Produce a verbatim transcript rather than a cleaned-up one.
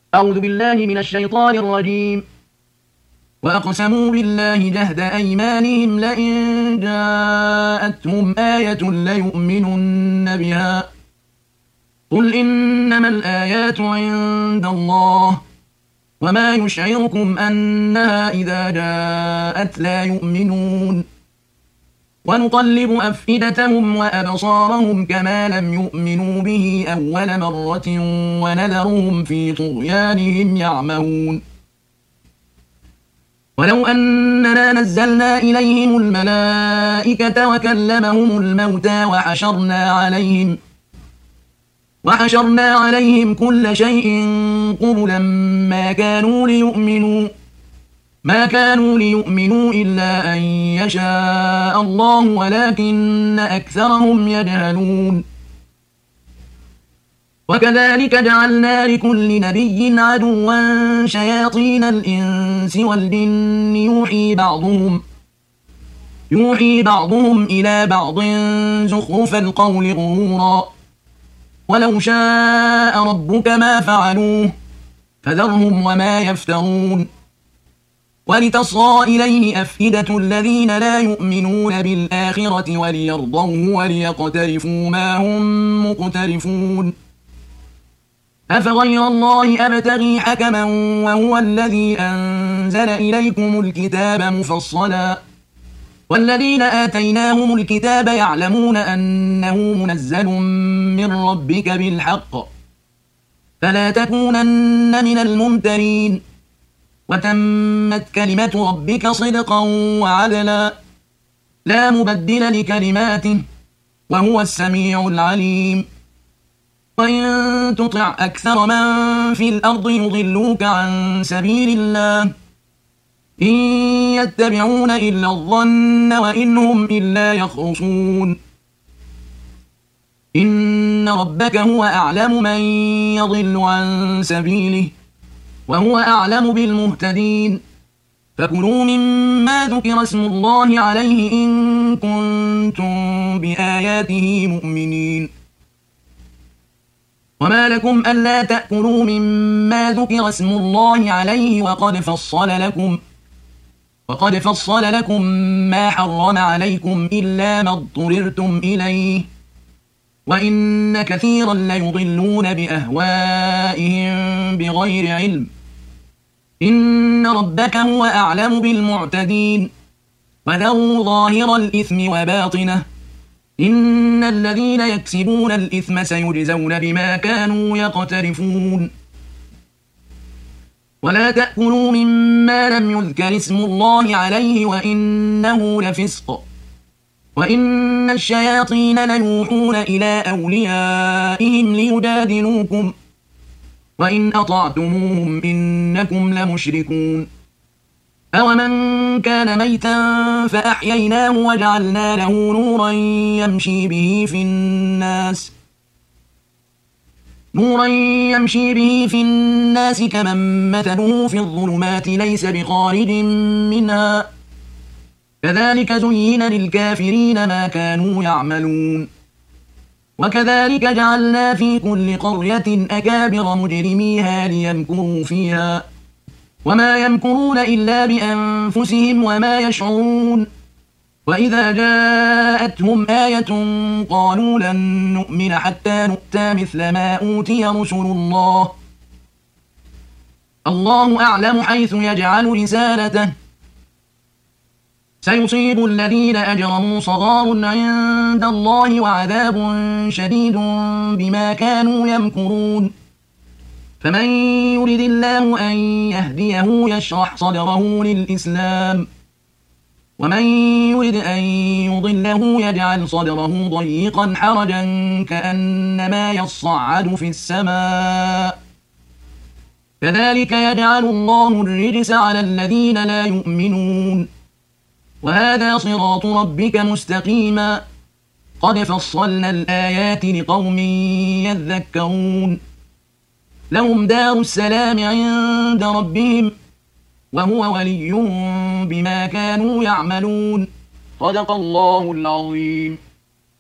أعوذ بالله من الشيطان الرجيم. وأقسموا بالله جهد أيمانهم لئن جاءتهم آية ليؤمنن بها قل إنما الآيات عند الله وما يشعركم أنها إذا جاءت لا يؤمنون ونقلب أفئدتهم وأبصارهم كما لم يؤمنوا به أول مرة ونذرهم في طغيانهم يعمهون ولو أننا نزلنا إليهم الملائكة وكلمهم الموتى وحشرنا عليهم وحشرنا عليهم كل شيء قبلا ما كانوا ليؤمنوا ما كانوا ليؤمنوا إلا أن يشاء الله ولكن أكثرهم يجهلون وكذلك جعلنا لكل نبي عدوا شياطين الإنس والجن يوحي بعضهم يوحي بعضهم إلى بعض زخرف القول غرورا ولو شاء ربك ما فعلوه فذرهم وما يفترون ولتصغى إليه أفئدة الذين لا يؤمنون بالآخرة وليرضوه وليقترفوا ما هم مقترفون أفغير الله أبتغي حكما وهو الذي أنزل إليكم الكتاب مفصلا والذين آتيناهم الكتاب يعلمون أنه منزل من ربك بالحق فلا تكونن من الممترين وتمت كلمة ربك صدقا وعدلا لا مبدل لكلماته وهو السميع العليم وإن تطع أكثر من في الأرض يضلوك عن سبيل الله إن يتبعون إلا الظن وإن هم إلا يخرصون إن ربك هو أعلم من يضل عن سبيله وهو أعلم بالمهتدين فكلوا مما ذكر اسم الله عليه إن كنتم بآياته مؤمنين وما لكم ألا تأكلوا مما ذكر اسم الله عليه وقد فصل لكم وقد فصل لكم ما حرم عليكم إلا ما اضطررتم إليه وإن كثيرا ليضلون بأهوائهم بغير علم إن ربك هو أعلم بالمعتدين وذروا ظاهر الإثم وباطنه إن الذين يكسبون الإثم سيجزون بما كانوا يقترفون ولا تأكلوا مما لم يذكر اسم الله عليه وإنه لفسق وإن الشياطين ليوحون إلى أوليائهم ليجادلوكم وإن أطعتموهم إنكم لمشركون أومن كان ميتا فأحييناه وجعلنا له نورا يمشي به في الناس نورا يمشي به في الناس كمن مثله في الظلمات ليس بخارج منها كذلك زين للكافرين ما كانوا يعملون وكذلك جعلنا في كل قرية أكابر مجرميها ليمكروا فيها وما يمكرون إلا بأنفسهم وما يشعرون وإذا جاءتهم آية قالوا لن نؤمن حتى نؤتى مثل ما أوتي رسل الله الله أعلم حيث يجعل رسالته سيصيب الذين أجرموا صغار عند الله وعذاب شديد بما كانوا يمكرون فمن يرد الله أن يهديه يشرح صدره للإسلام ومن يرد أن يضله يجعل صدره ضيقا حرجا كأنما يصعد في السماء كذلك يجعل الله الرجس على الذين لا يؤمنون وهذا صراط ربك مستقيما قد فصلنا الآيات لقوم يذكرون لهم دار السلام عند ربهم وهو وليهم بما كانوا يعملون صدق الله العظيم.